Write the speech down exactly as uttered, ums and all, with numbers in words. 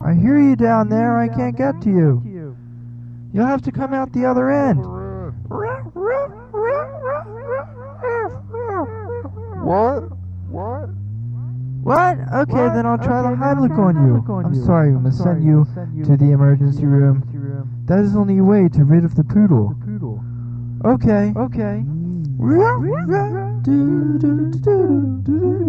I hear you down there. I can't get to you. You'll have to come out the other end. What? What? What? Okay, then I'll try the Heimlich on you. I'm sorry, we must send you to the emergency room. That is the only way to rid of the poodle. Okay. Okay.